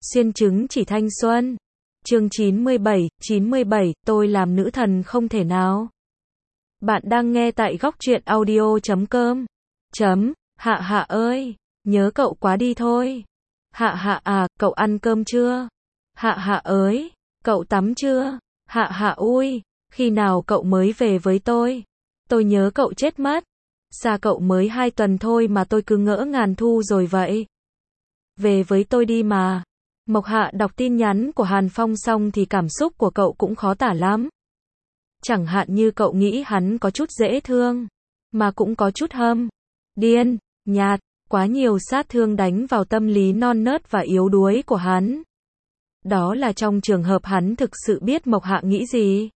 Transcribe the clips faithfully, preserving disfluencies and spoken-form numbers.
Xuyên chứng chỉ thanh xuân. Chương chín mươi bảy, chín mươi bảy, tôi làm nữ thần không thể nào. Bạn đang nghe tại góc truyện audio chấm com. Chấm, Hạ Hạ ơi, nhớ cậu quá đi thôi. Hạ Hạ à, cậu ăn cơm chưa? Hạ Hạ ơi, cậu tắm chưa? Hạ Hạ ui, khi nào cậu mới về với tôi? Tôi nhớ cậu chết mất. Xa cậu mới hai tuần thôi mà tôi cứ ngỡ ngàn thu rồi vậy. Về với tôi đi mà. Mộc Hạ đọc tin nhắn của Hàn Phong xong thì cảm xúc của cậu cũng khó tả lắm. Chẳng hạn như cậu nghĩ hắn có chút dễ thương, mà cũng có chút hâm, điên, nhạt, quá nhiều sát thương đánh vào tâm lý non nớt và yếu đuối của hắn. Đó là trong trường hợp hắn thực sự biết Mộc Hạ nghĩ gì.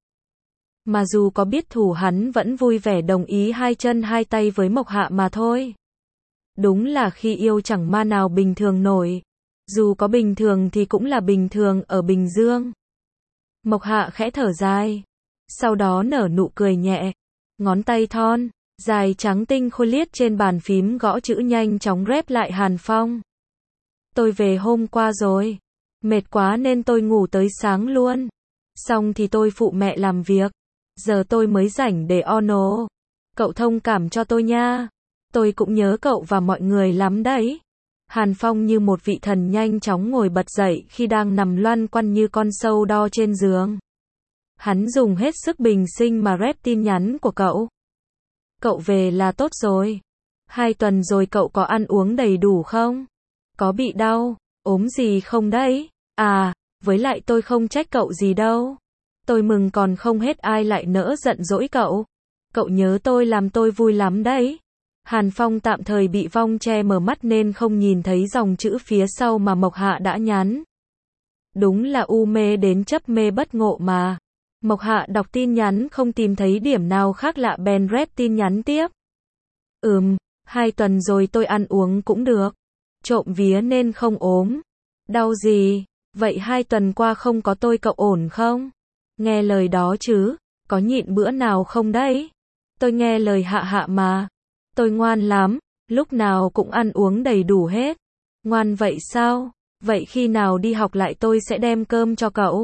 Mà dù có biết thù hắn vẫn vui vẻ đồng ý hai chân hai tay với Mộc Hạ mà thôi. Đúng là khi yêu chẳng ma nào bình thường nổi. Dù có bình thường thì cũng là bình thường ở Bình Dương. Mộc Hạ khẽ thở dài. Sau đó nở nụ cười nhẹ. Ngón tay thon, dài trắng tinh khôi liết trên bàn phím gõ chữ nhanh chóng rep lại Hàn Phong. Tôi về hôm qua rồi. Mệt quá nên tôi ngủ tới sáng luôn. Xong thì tôi phụ mẹ làm việc. Giờ tôi mới rảnh để ono. Cậu thông cảm cho tôi nha. Tôi cũng nhớ cậu và mọi người lắm đấy. Hàn Phong như một vị thần nhanh chóng ngồi bật dậy khi đang nằm loăn quăn như con sâu đo trên giường. Hắn dùng hết sức bình sinh mà rep tin nhắn của cậu. Cậu về là tốt rồi. Hai tuần rồi cậu có ăn uống đầy đủ không? Có bị đau, ốm gì không đấy? À, với lại tôi không trách cậu gì đâu. Tôi mừng còn không hết ai lại nỡ giận dỗi cậu. Cậu nhớ tôi làm tôi vui lắm đấy. Hàn Phong tạm thời bị vong che mờ mắt nên không nhìn thấy dòng chữ phía sau mà Mộc Hạ đã nhắn. Đúng là u mê đến chấp mê bất ngộ mà. Mộc Hạ đọc tin nhắn không tìm thấy điểm nào khác lạ bèn rep tin nhắn tiếp. Ừm, hai tuần rồi tôi ăn uống cũng được. Trộm vía nên không ốm. Đau gì? Vậy hai tuần qua không có tôi cậu ổn không? Nghe lời đó chứ, có nhịn bữa nào không đấy? Tôi nghe lời Hạ Hạ mà. Tôi ngoan lắm, lúc nào cũng ăn uống đầy đủ hết. Ngoan vậy sao? Vậy khi nào đi học lại tôi sẽ đem cơm cho cậu.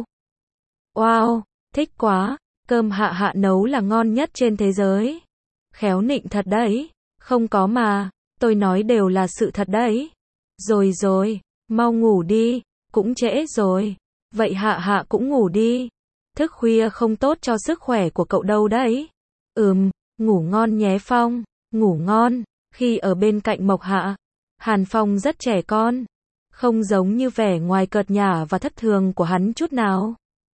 Wow, thích quá, cơm Hạ Hạ nấu là ngon nhất trên thế giới. Khéo nịnh thật đấy. Không có mà, tôi nói đều là sự thật đấy. Rồi rồi, mau ngủ đi, cũng trễ rồi. Vậy Hạ Hạ cũng ngủ đi. Thức khuya không tốt cho sức khỏe của cậu đâu đấy. Ừm, ngủ ngon nhé Phong. Ngủ ngon. Khi ở bên cạnh Mộc Hạ, Hàn Phong rất trẻ con, không giống như vẻ ngoài cợt nhả và thất thường của hắn chút nào.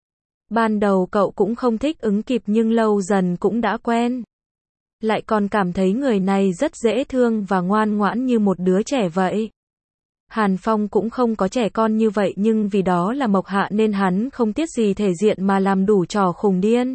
Ban đầu cậu cũng không thích ứng kịp nhưng lâu dần cũng đã quen. Lại còn cảm thấy người này rất dễ thương và ngoan ngoãn như một đứa trẻ vậy. Hàn Phong cũng không có trẻ con như vậy nhưng vì đó là Mộc Hạ nên hắn không tiếc gì thể diện mà làm đủ trò khùng điên.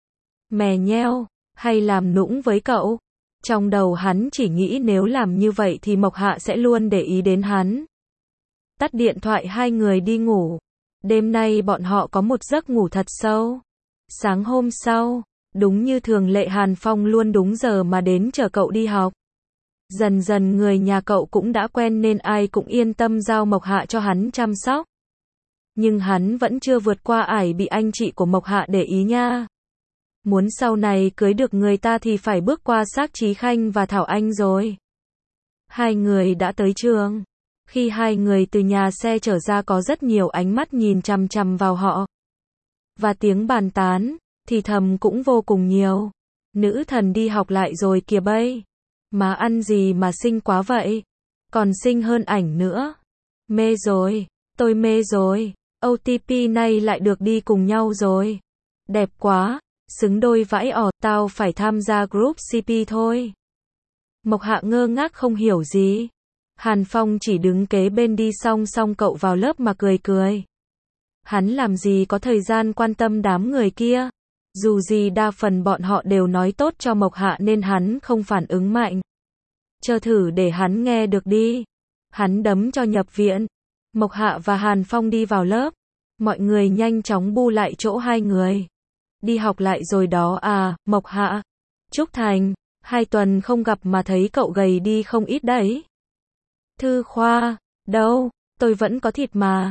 Mè nheo, hay làm nũng với cậu. Trong đầu hắn chỉ nghĩ nếu làm như vậy thì Mộc Hạ sẽ luôn để ý đến hắn. Tắt điện thoại hai người đi ngủ. Đêm nay bọn họ có một giấc ngủ thật sâu. Sáng hôm sau, đúng như thường lệ Hàn Phong luôn đúng giờ mà đến chở cậu đi học. Dần dần người nhà cậu cũng đã quen nên ai cũng yên tâm giao Mộc Hạ cho hắn chăm sóc. Nhưng hắn vẫn chưa vượt qua ải bị anh chị của Mộc Hạ để ý nha. Muốn sau này cưới được người ta thì phải bước qua xác Chí Khanh và Thảo Anh rồi. Hai người đã tới trường. Khi hai người từ nhà xe trở ra có rất nhiều ánh mắt nhìn chằm chằm vào họ. Và tiếng bàn tán, thì thầm cũng vô cùng nhiều. Nữ thần đi học lại rồi kìa bây. Mà ăn gì mà xinh quá vậy? Còn xinh hơn ảnh nữa. Mê rồi, tôi mê rồi. ô tê pê này lại được đi cùng nhau rồi. Đẹp quá. Xứng đôi vãi ỏ, tao phải tham gia group xê pê thôi. Mộc Hạ ngơ ngác không hiểu gì. Hàn Phong chỉ đứng kế bên đi song song cậu vào lớp mà cười cười. Hắn làm gì có thời gian quan tâm đám người kia. Dù gì đa phần bọn họ đều nói tốt cho Mộc Hạ nên hắn không phản ứng mạnh. Chờ thử để hắn nghe được đi. Hắn đấm cho nhập viện. Mộc Hạ và Hàn Phong đi vào lớp. Mọi người nhanh chóng bu lại chỗ hai người. Đi học lại rồi đó à, Mộc Hạ. Trúc Thành, hai tuần không gặp mà thấy cậu gầy đi không ít đấy. Thư Khoa, đâu, tôi vẫn có thịt mà.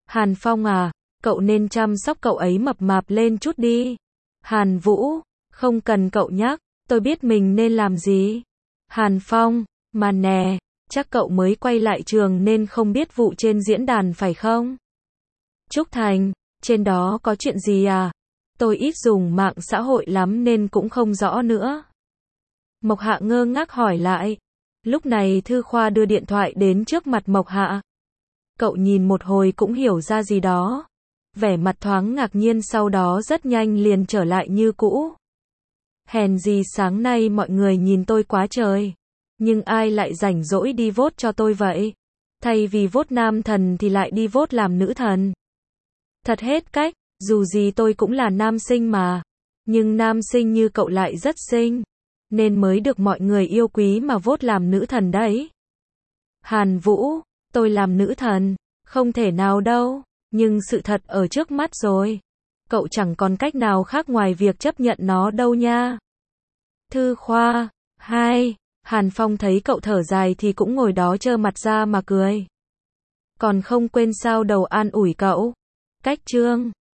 Hàn Phong à, cậu nên chăm sóc cậu ấy mập mạp lên chút đi. Hàn Vũ, không cần cậu nhắc, tôi biết mình nên làm gì. Hàn Phong, mà nè, chắc cậu mới quay lại trường nên không biết vụ trên diễn đàn phải không? Trúc Thành, trên đó có chuyện gì à? Tôi ít dùng mạng xã hội lắm nên cũng không rõ nữa. Mộc Hạ ngơ ngác hỏi lại. Lúc này Thư Khoa đưa điện thoại đến trước mặt Mộc Hạ. Cậu nhìn một hồi cũng hiểu ra gì đó. Vẻ mặt thoáng ngạc nhiên sau đó rất nhanh liền trở lại như cũ. Hèn gì sáng nay mọi người nhìn tôi quá trời. Nhưng ai lại rảnh rỗi đi vote cho tôi vậy? Thay vì vote nam thần thì lại đi vote làm nữ thần. Thật hết cách, dù gì tôi cũng là nam sinh mà. Nhưng nam sinh như cậu lại rất xinh. Nên mới được mọi người yêu quý mà vote làm nữ thần đấy. Hàn Vũ, tôi làm nữ thần, không thể nào đâu. Nhưng sự thật ở trước mắt rồi. Cậu chẳng còn cách nào khác ngoài việc chấp nhận nó đâu nha. Thư Khoa, hai. Hàn Phong thấy cậu thở dài thì cũng ngồi đó trơ mặt ra mà cười. Còn không quên sao đầu an ủi cậu. Cách chương